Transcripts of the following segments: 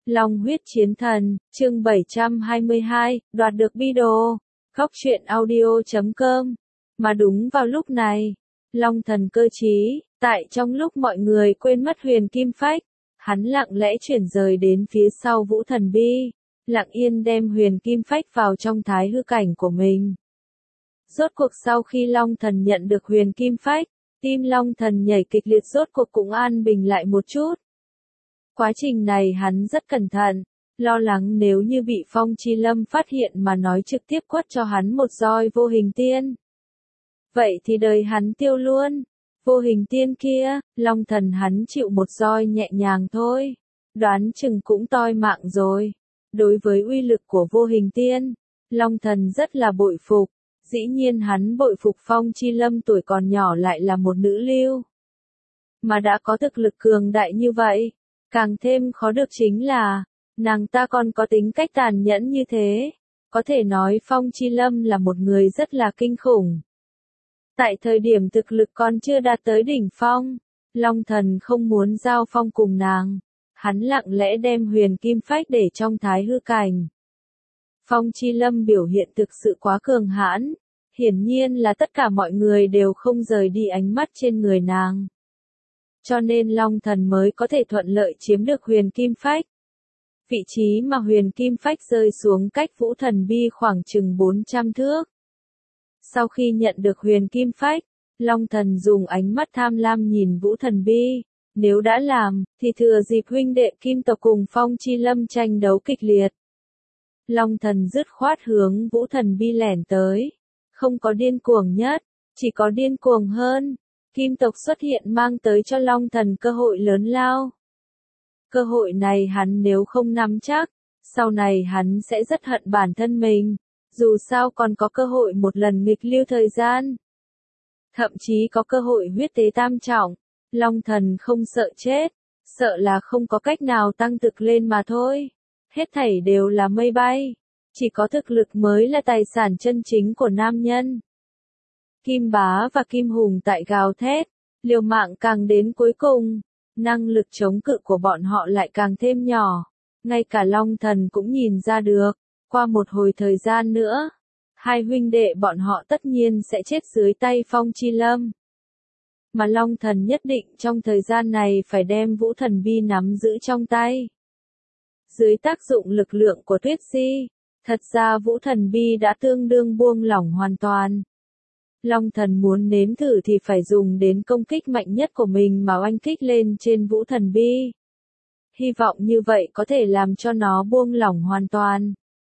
Long huyết chiến thần, chương 722, đoạt được bi đồ. Góc truyện audio.com. Mà đúng vào lúc này, Long thần cơ trí, tại trong lúc mọi người quên mất huyền kim phách, hắn lặng lẽ chuyển rời đến phía sau Vũ Thần Bi, lặng yên đem huyền kim phách vào trong thái hư cảnh của mình. Rốt cuộc sau khi Long thần nhận được huyền kim phách, tim Long thần nhảy kịch liệt, rốt cuộc cũng an bình lại một chút. Quá trình này hắn rất cẩn thận, lo lắng nếu như bị Phong Chi Lâm phát hiện mà nói trực tiếp quất cho hắn một roi vô hình tiên. Vậy thì đời hắn tiêu luôn. Vô hình tiên kia, Long thần hắn chịu một roi nhẹ nhàng thôi, đoán chừng cũng toi mạng rồi. Đối với uy lực của vô hình tiên, Long thần rất là bội phục. Dĩ nhiên hắn bội phục Phong Chi Lâm tuổi còn nhỏ lại là một nữ lưu, mà đã có thực lực cường đại như vậy. Càng thêm khó được chính là, nàng ta còn có tính cách tàn nhẫn như thế. Có thể nói Phong Chi Lâm là một người rất là kinh khủng. Tại thời điểm thực lực còn chưa đạt tới đỉnh phong, Long thần không muốn giao phong cùng nàng. Hắn lặng lẽ đem huyền kim phách để trong thái hư cảnh. Phong Chi Lâm biểu hiện thực sự quá cường hãn. Hiển nhiên là tất cả mọi người đều không rời đi ánh mắt trên người nàng. Cho nên Long thần mới có thể thuận lợi chiếm được huyền kim phách. Vị trí mà huyền kim phách rơi xuống cách Vũ Thần Bi khoảng chừng 400 thước. Sau khi nhận được huyền kim phách, Long thần dùng ánh mắt tham lam nhìn Vũ Thần Bi. Nếu đã làm, thì thừa dịp huynh đệ kim tộc cùng Phong Chi Lâm tranh đấu kịch liệt. Long thần dứt khoát hướng Vũ Thần Bi lẻn tới. Không có điên cuồng nhất, chỉ có điên cuồng hơn. Kim tộc xuất hiện mang tới cho Long thần cơ hội lớn lao. Cơ hội này hắn nếu không nắm chắc, sau này hắn sẽ rất hận bản thân mình. Dù sao còn có cơ hội một lần nghịch lưu thời gian. Thậm chí có cơ hội huyết tế tam trọng. Long thần không sợ chết, sợ là không có cách nào tăng thực lên mà thôi. Hết thảy đều là mây bay. Chỉ có thực lực mới là tài sản chân chính của nam nhân. Kim Bá và Kim Hùng tại gào thét, liều mạng càng đến cuối cùng, năng lực chống cự của bọn họ lại càng thêm nhỏ. Ngay cả Long thần cũng nhìn ra được, qua một hồi thời gian nữa, hai huynh đệ bọn họ tất nhiên sẽ chết dưới tay Phong Chi Lâm. Mà Long thần nhất định trong thời gian này phải đem Vũ Thần Bi nắm giữ trong tay. Dưới tác dụng lực lượng của Tuyết Di, thật ra Vũ Thần Bi đã tương đương buông lỏng hoàn toàn. Long thần muốn nếm thử thì phải dùng đến công kích mạnh nhất của mình mà oanh kích lên trên Vũ Thần Bi. Hy vọng như vậy có thể làm cho nó buông lỏng hoàn toàn.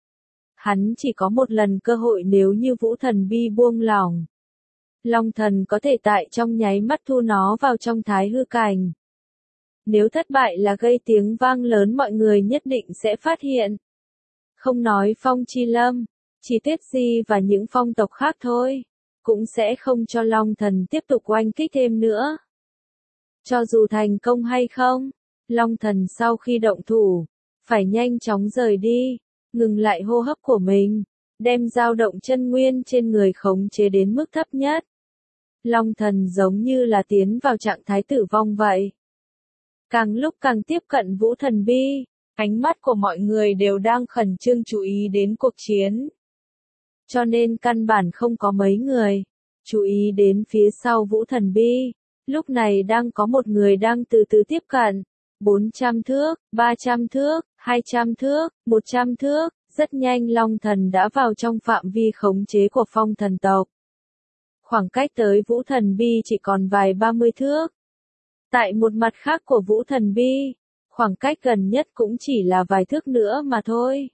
Hắn chỉ có một lần cơ hội, nếu như Vũ Thần Bi buông lỏng, Long thần có thể tại trong nháy mắt thu nó vào trong thái hư cảnh. Nếu thất bại là gây tiếng vang lớn, mọi người nhất định sẽ phát hiện. Không nói Phong Chi Lâm, chỉ Tuyết Di và những phong tộc khác thôi, cũng sẽ không cho Long thần tiếp tục oanh kích thêm nữa. Cho dù thành công hay không, Long thần sau khi động thủ, phải nhanh chóng rời đi, ngừng lại hô hấp của mình, đem dao động chân nguyên trên người khống chế đến mức thấp nhất. Long thần giống như là tiến vào trạng thái tử vong vậy. Càng lúc càng tiếp cận Vũ Thần Bi, ánh mắt của mọi người đều đang khẩn trương chú ý đến cuộc chiến. Cho nên căn bản không có mấy người chú ý đến phía sau Vũ Thần Bi. Lúc này đang có một người đang từ từ tiếp cận. 400 thước, 300 thước, 200 thước, 100 thước. Rất nhanh Long thần đã vào trong phạm vi khống chế của Phong thần tộc. Khoảng cách tới Vũ Thần Bi chỉ còn vài 30 thước. Tại một mặt khác của Vũ Thần Bi, khoảng cách gần nhất cũng chỉ là vài thước nữa mà thôi.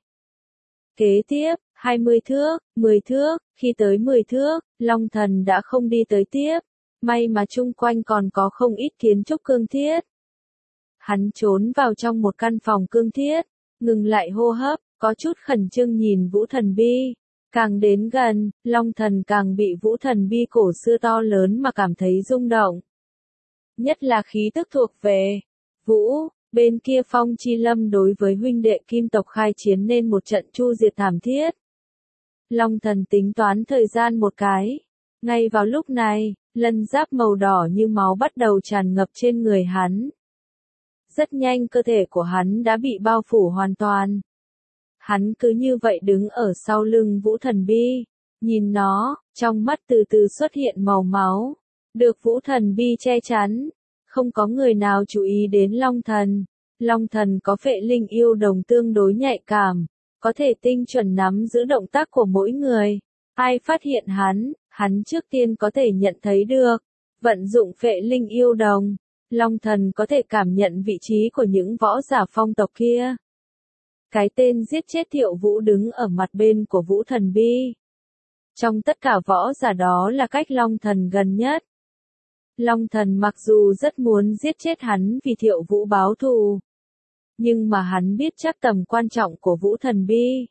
Kế tiếp, 20 thước, 10 thước, khi tới 10 thước, Long thần đã không đi tới tiếp. May mà chung quanh còn có không ít kiến trúc cương thiết. Hắn trốn vào trong một căn phòng cương thiết, ngừng lại hô hấp, có chút khẩn trương nhìn Vũ Thần Bi. Càng đến gần, Long thần càng bị Vũ Thần Bi cổ xưa to lớn mà cảm thấy rung động. Nhất là khí tức thuộc về Vũ. Bên kia Phong Chi Lâm đối với huynh đệ kim tộc khai chiến nên một trận chu diệt thảm thiết. Long thần tính toán thời gian một cái. Ngay vào lúc này, lân giáp màu đỏ như máu bắt đầu tràn ngập trên người hắn. Rất nhanh cơ thể của hắn đã bị bao phủ hoàn toàn. Hắn cứ như vậy đứng ở sau lưng Vũ Thần Bi, nhìn nó, trong mắt từ từ xuất hiện màu máu, được Vũ Thần Bi che chắn. Không có người nào chú ý đến Long Thần. Long Thần có phệ linh yêu đồng tương đối nhạy cảm, có thể tinh chuẩn nắm giữ động tác của mỗi người. Ai phát hiện hắn trước tiên có thể nhận thấy được. Vận dụng phệ linh yêu đồng, Long Thần có thể cảm nhận vị trí của những võ giả phong tộc kia. Cái tên giết chết Thiệu Vũ đứng ở mặt bên của Vũ Thần Bi. Trong tất cả võ giả đó là cách Long Thần gần nhất. Long Thần mặc dù rất muốn giết chết hắn vì Thiệu Vũ báo thù, nhưng mà hắn biết chắc tầm quan trọng của Vũ Thần Bi.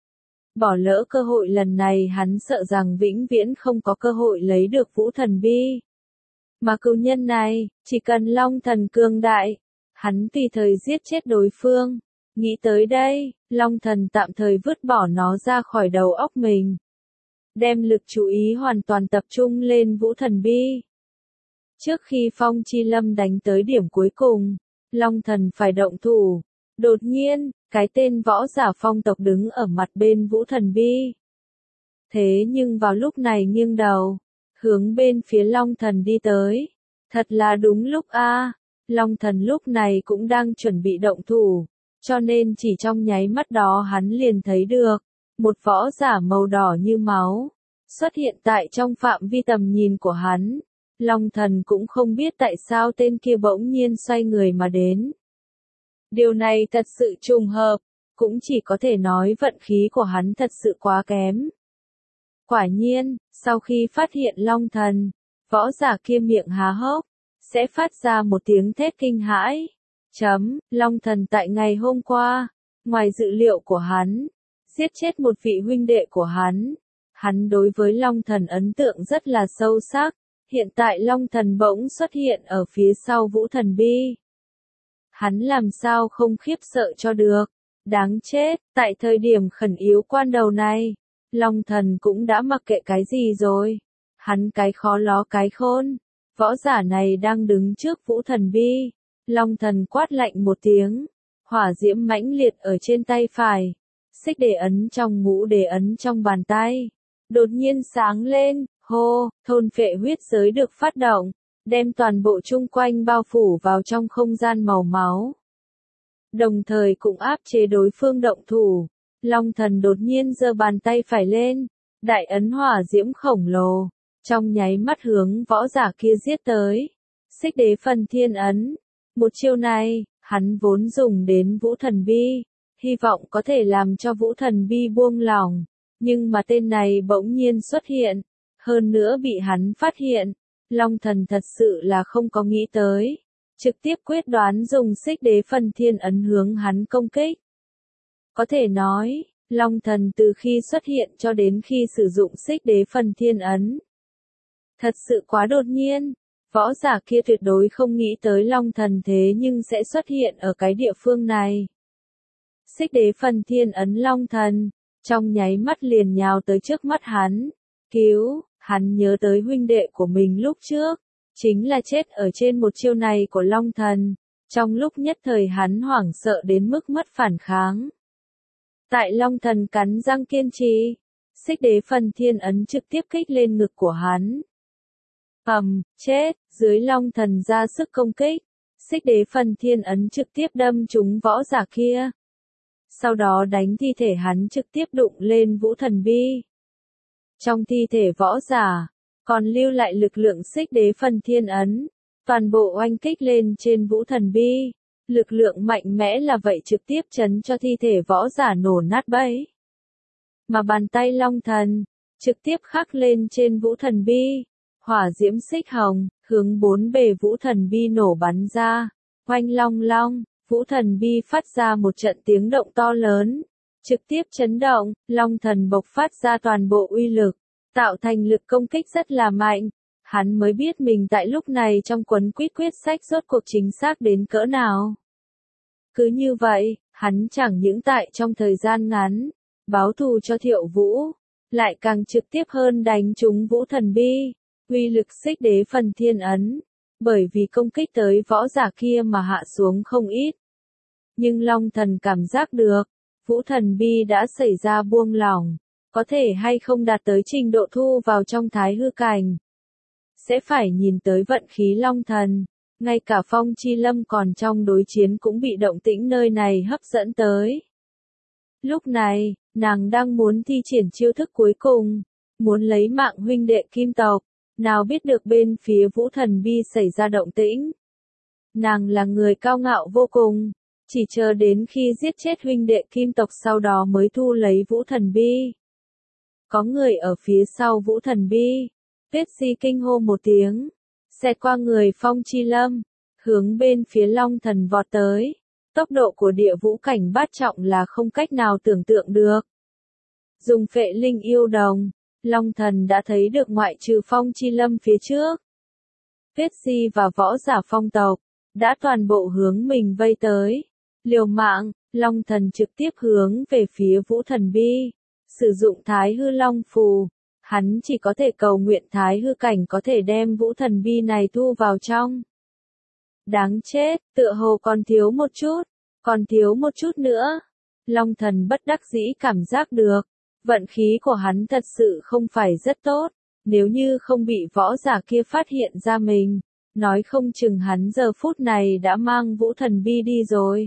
Bỏ lỡ cơ hội lần này hắn sợ rằng vĩnh viễn không có cơ hội lấy được Vũ Thần Bi. Mà cừu nhân này, chỉ cần Long Thần cường đại, hắn tùy thời giết chết đối phương. Nghĩ tới đây, Long Thần tạm thời vứt bỏ nó ra khỏi đầu óc mình. Đem lực chú ý hoàn toàn tập trung lên Vũ Thần Bi. Trước khi Phong Chi Lâm đánh tới điểm cuối cùng, Long Thần phải động thủ. Đột nhiên, cái tên võ giả phong tộc đứng ở mặt bên Vũ Thần Bi. Thế nhưng vào lúc này nghiêng đầu, hướng bên phía Long Thần đi tới. Thật là đúng lúc a. Long Thần lúc này cũng đang chuẩn bị động thủ, cho nên chỉ trong nháy mắt đó hắn liền thấy được một võ giả màu đỏ như máu xuất hiện tại trong phạm vi tầm nhìn của hắn. Long Thần cũng không biết tại sao tên kia bỗng nhiên xoay người mà đến. Điều này thật sự trùng hợp, cũng chỉ có thể nói vận khí của hắn thật sự quá kém. Quả nhiên, sau khi phát hiện Long Thần, võ giả kia miệng há hốc, sẽ phát ra một tiếng thét kinh hãi. Long Thần tại ngày hôm qua, ngoài dự liệu của hắn, giết chết một vị huynh đệ của hắn. Hắn đối với Long Thần ấn tượng rất là sâu sắc. Hiện tại Long Thần bỗng xuất hiện ở phía sau Vũ Thần Bi. Hắn làm sao không khiếp sợ cho được. Đáng chết, tại thời điểm khẩn yếu quan đầu này, Long Thần cũng đã mặc kệ cái gì rồi. Hắn cái khó ló cái khôn. Võ giả này đang đứng trước Vũ Thần Bi. Long Thần quát lạnh một tiếng. Hỏa diễm mãnh liệt ở trên tay phải. Xích đề ấn trong ngũ đề ấn trong bàn tay. Đột nhiên sáng lên. Hô, thôn phệ huyết giới được phát động, đem toàn bộ chung quanh bao phủ vào trong không gian màu máu. Đồng thời cũng áp chế đối phương động thủ. Long Thần đột nhiên giơ bàn tay phải lên, đại ấn hỏa diễm khổng lồ, trong nháy mắt hướng võ giả kia giết tới. Xích đế phần thiên ấn. Một chiêu này, hắn vốn dùng đến Vũ Thần Bi, hy vọng có thể làm cho Vũ Thần Bi buông lỏng, nhưng mà tên này bỗng nhiên xuất hiện. Hơn nữa bị hắn phát hiện, Long Thần thật sự là không có nghĩ tới. Trực tiếp quyết đoán dùng xích đế phần thiên ấn hướng hắn công kích. Có thể nói, Long Thần từ khi xuất hiện cho đến khi sử dụng xích đế phần thiên ấn. Thật sự quá đột nhiên, võ giả kia tuyệt đối không nghĩ tới Long Thần thế nhưng sẽ xuất hiện ở cái địa phương này. Xích đế phần thiên ấn Long Thần, trong nháy mắt liền nhào tới trước mắt hắn. Cứu, hắn nhớ tới huynh đệ của mình lúc trước, chính là chết ở trên một chiêu này của Long Thần. Trong lúc nhất thời hắn hoảng sợ đến mức mất phản kháng. Tại Long Thần cắn răng kiên trì, xích đế phần thiên ấn trực tiếp kích lên ngực của hắn. Chết, dưới Long Thần ra sức công kích, xích đế phần thiên ấn trực tiếp đâm trúng võ giả kia. Sau đó đánh thi thể hắn trực tiếp đụng lên Vũ Thần Bi. Trong thi thể võ giả, còn lưu lại lực lượng xích đế phần thiên ấn, toàn bộ oanh kích lên trên Vũ Thần Bi. Lực lượng mạnh mẽ là vậy trực tiếp chấn cho thi thể võ giả nổ nát bấy. Mà bàn tay Long Thần, trực tiếp khắc lên trên Vũ Thần Bi. Hỏa diễm xích hồng, hướng bốn bề Vũ Thần Bi nổ bắn ra. Oanh long long, Vũ Thần Bi phát ra một trận tiếng động to lớn. Trực tiếp chấn động, Long Thần bộc phát ra toàn bộ uy lực, tạo thành lực công kích rất là mạnh. Hắn mới biết mình tại lúc này trong cuốn quyết sách rốt cuộc chính xác đến cỡ nào. Cứ như vậy, hắn chẳng những tại trong thời gian ngắn, báo thù cho Thiệu Vũ, lại càng trực tiếp hơn đánh trúng Vũ Thần Bi. Uy lực xích đế phần thiên ấn, bởi vì công kích tới võ giả kia mà hạ xuống không ít. Nhưng Long Thần cảm giác được, Vũ Thần Bi đã xảy ra buông lỏng, có thể hay không đạt tới trình độ thu vào trong thái hư cảnh. Sẽ phải nhìn tới vận khí Long Thần, ngay cả Phong Chi Lâm còn trong đối chiến cũng bị động tĩnh nơi này hấp dẫn tới. Lúc này, nàng đang muốn thi triển chiêu thức cuối cùng, muốn lấy mạng huynh đệ kim tộc, nào biết được bên phía Vũ Thần Bi xảy ra động tĩnh. Nàng là người cao ngạo vô cùng, chỉ chờ đến khi giết chết huynh đệ kim tộc sau đó mới thu lấy Vũ Thần Bi. Có người ở phía sau Vũ Thần Bi, Tuyết Di kinh hô một tiếng, xẹt qua người Phong Chi Lâm, hướng bên phía Long Thần vọt tới. Tốc độ của địa vũ cảnh bát trọng là không cách nào tưởng tượng được. Dùng phệ linh yêu đồng, Long Thần đã thấy được ngoại trừ Phong Chi Lâm phía trước. Tuyết Di và võ giả phong tộc, đã toàn bộ hướng mình vây tới. Liều mạng, Long Thần trực tiếp hướng về phía Vũ Thần Bi, sử dụng Thái Hư Long Phù. Hắn chỉ có thể cầu nguyện Thái Hư cảnh có thể đem Vũ Thần Bi này thu vào trong. Đáng chết, tựa hồ còn thiếu một chút nữa. Long Thần bất đắc dĩ cảm giác được, vận khí của hắn thật sự không phải rất tốt, nếu như không bị võ giả kia phát hiện ra mình, nói không chừng hắn giờ phút này đã mang Vũ Thần Bi đi rồi.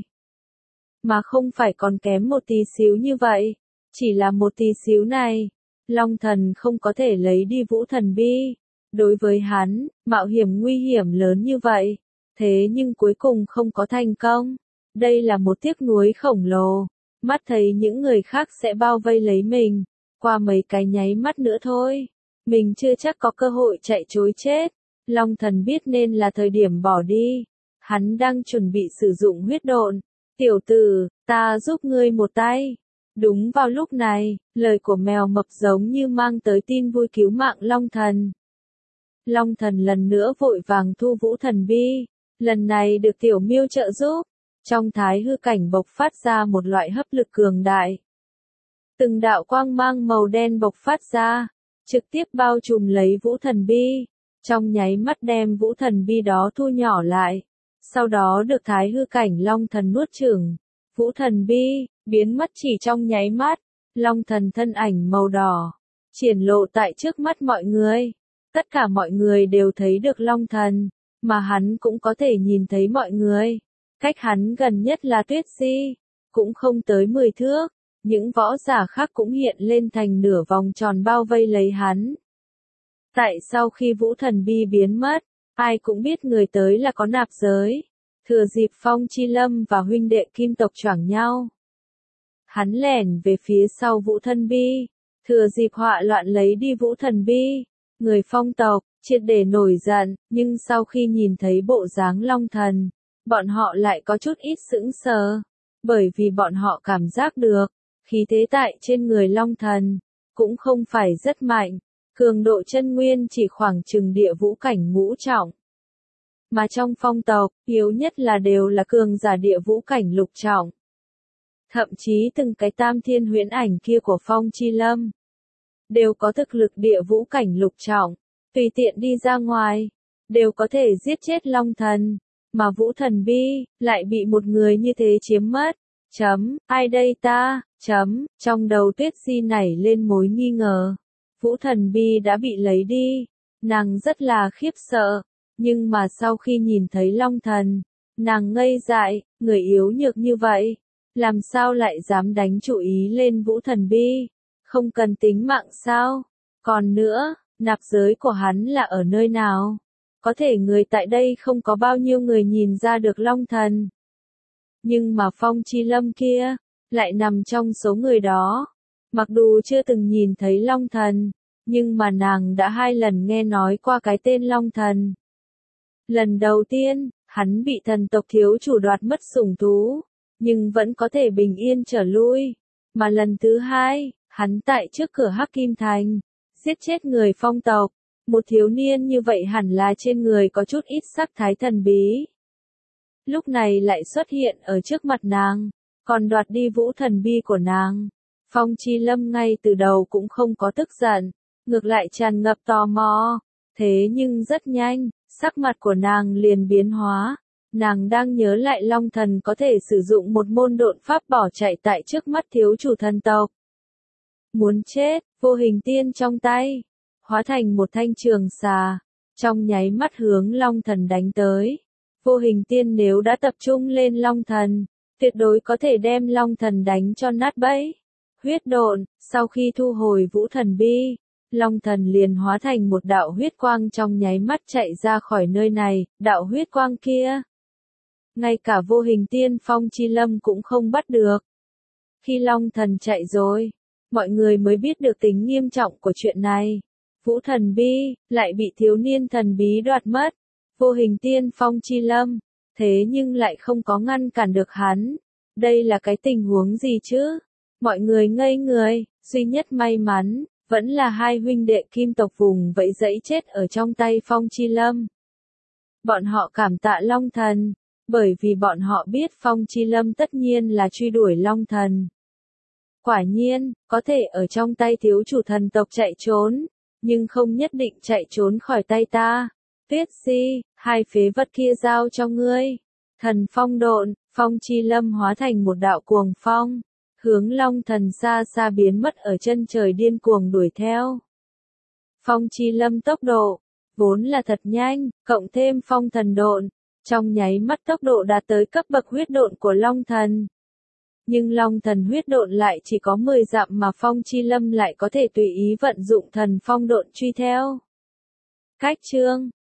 Mà không phải còn kém một tí xíu như vậy, chỉ là một tí xíu này, Long Thần không có thể lấy đi Vũ Thần Bi. Đối với hắn, mạo hiểm nguy hiểm lớn như vậy, thế nhưng cuối cùng không có thành công. Đây là một tiếc nuối khổng lồ, mắt thấy những người khác sẽ bao vây lấy mình, qua mấy cái nháy mắt nữa thôi, mình chưa chắc có cơ hội chạy trối chết. Long Thần biết nên là thời điểm bỏ đi, hắn đang chuẩn bị sử dụng huyết độn. Tiểu tử, ta giúp ngươi một tay. Đúng vào lúc này, lời của mèo mập giống như mang tới tin vui cứu mạng Long Thần. Long Thần lần nữa vội vàng thu Vũ Thần Bi, lần này được Tiểu Miêu trợ giúp. Trong thái hư cảnh bộc phát ra một loại hấp lực cường đại. Từng đạo quang mang màu đen bộc phát ra, trực tiếp bao trùm lấy Vũ Thần Bi, trong nháy mắt đem Vũ Thần Bi đó thu nhỏ lại, sau đó được thái hư cảnh Long Thần nuốt chửng. Vũ Thần Bi biến mất chỉ trong nháy mắt, Long Thần thân ảnh màu đỏ triển lộ tại trước mắt mọi người. Tất cả mọi người đều thấy được Long Thần, mà hắn cũng có thể nhìn thấy mọi người. Cách hắn gần nhất là Tuyết Di, cũng không tới 10 thước, những võ giả khác cũng hiện lên thành nửa vòng tròn bao vây lấy hắn. Tại sau khi Vũ Thần Bi biến mất, ai cũng biết người tới là có nạp giới, thừa dịp Phong Chi Lâm và huynh đệ kim tộc choảng nhau. Hắn lẻn về phía sau Vũ Thần Bi, thừa dịp họa loạn lấy đi Vũ Thần Bi. Người phong tộc, triệt để nổi giận, nhưng sau khi nhìn thấy bộ dáng Long Thần, bọn họ lại có chút ít sững sờ, bởi vì bọn họ cảm giác được, khí thế tại trên người Long Thần, cũng không phải rất mạnh, cường độ chân nguyên chỉ khoảng chừng địa vũ cảnh ngũ trọng. Mà trong phong tộc, yếu nhất là đều là cường giả địa vũ cảnh lục trọng. Thậm chí từng cái tam thiên huyễn ảnh kia của Phong Chi Lâm, đều có thực lực địa vũ cảnh lục trọng, tùy tiện đi ra ngoài, đều có thể giết chết Long Thần. Mà Vũ Thần Bi, lại bị một người như thế chiếm mất. Ai đây ta? Trong đầu Tuyết Di nảy lên mối nghi ngờ. Vũ Thần Bi đã bị lấy đi. Nàng rất là khiếp sợ. Nhưng mà sau khi nhìn thấy Long Thần, nàng ngây dại, người yếu nhược như vậy. Làm sao lại dám đánh chủ ý lên Vũ Thần Bi? Không cần tính mạng sao? Còn nữa, nạp giới của hắn là ở nơi nào? Có thể người tại đây không có bao nhiêu người nhìn ra được Long Thần. Nhưng mà Phong Chi Lâm kia, lại nằm trong số người đó. Mặc dù chưa từng nhìn thấy Long Thần, nhưng mà nàng đã 2 lần nghe nói qua cái tên Long Thần. Lần đầu tiên, hắn bị thần tộc thiếu chủ đoạt mất sủng thú, nhưng vẫn có thể bình yên trở lui. Mà lần thứ 2, hắn tại trước cửa Hắc Kim Thành, giết chết người phong tộc. Một thiếu niên như vậy hẳn là trên người có chút ít sắc thái thần bí. Lúc này lại xuất hiện ở trước mặt nàng, còn đoạt đi Vũ Thần Bi của nàng. Phong Chi Lâm ngay từ đầu cũng không có tức giận, ngược lại tràn ngập tò mò. Thế nhưng rất nhanh, sắc mặt của nàng liền biến hóa. Nàng đang nhớ lại Long Thần có thể sử dụng một môn độn pháp bỏ chạy tại trước mắt thiếu chủ thần tộc. Muốn chết, vô hình tiên trong tay, hóa thành một thanh trường xà, trong nháy mắt hướng Long Thần đánh tới. Vô hình tiên nếu đã tập trung lên Long Thần, tuyệt đối có thể đem Long Thần đánh cho nát bẫy. Huyết độn, sau khi thu hồi vũ thần bi, Long Thần liền hóa thành một đạo huyết quang trong nháy mắt chạy ra khỏi nơi này, đạo huyết quang kia. Ngay cả vô hình tiên Phong Chi Lâm cũng không bắt được. Khi Long Thần chạy rồi, mọi người mới biết được tính nghiêm trọng của chuyện này. Vũ thần bi, lại bị thiếu niên thần bí đoạt mất. Vô hình tiên Phong Chi Lâm, thế nhưng lại không có ngăn cản được hắn. Đây là cái tình huống gì chứ? Mọi người ngây người, duy nhất may mắn, vẫn là hai huynh đệ kim tộc vùng vẫy dẫy chết ở trong tay Phong Chi Lâm. Bọn họ cảm tạ Long Thần, bởi vì bọn họ biết Phong Chi Lâm tất nhiên là truy đuổi Long Thần. Quả nhiên, có thể ở trong tay thiếu chủ thần tộc chạy trốn, nhưng không nhất định chạy trốn khỏi tay ta. Tuyết Di, hai phế vật kia giao cho ngươi. Thần phong độn, Phong Chi Lâm hóa thành một đạo cuồng phong, hướng Long Thần xa xa biến mất ở chân trời điên cuồng đuổi theo. Phong Chi Lâm tốc độ, vốn là thật nhanh, cộng thêm phong thần độn, trong nháy mắt tốc độ đạt tới cấp bậc huyết độn của Long Thần. Nhưng Long Thần huyết độn lại chỉ có 10 dặm mà Phong Chi Lâm lại có thể tùy ý vận dụng thần phong độn truy theo. Cách chương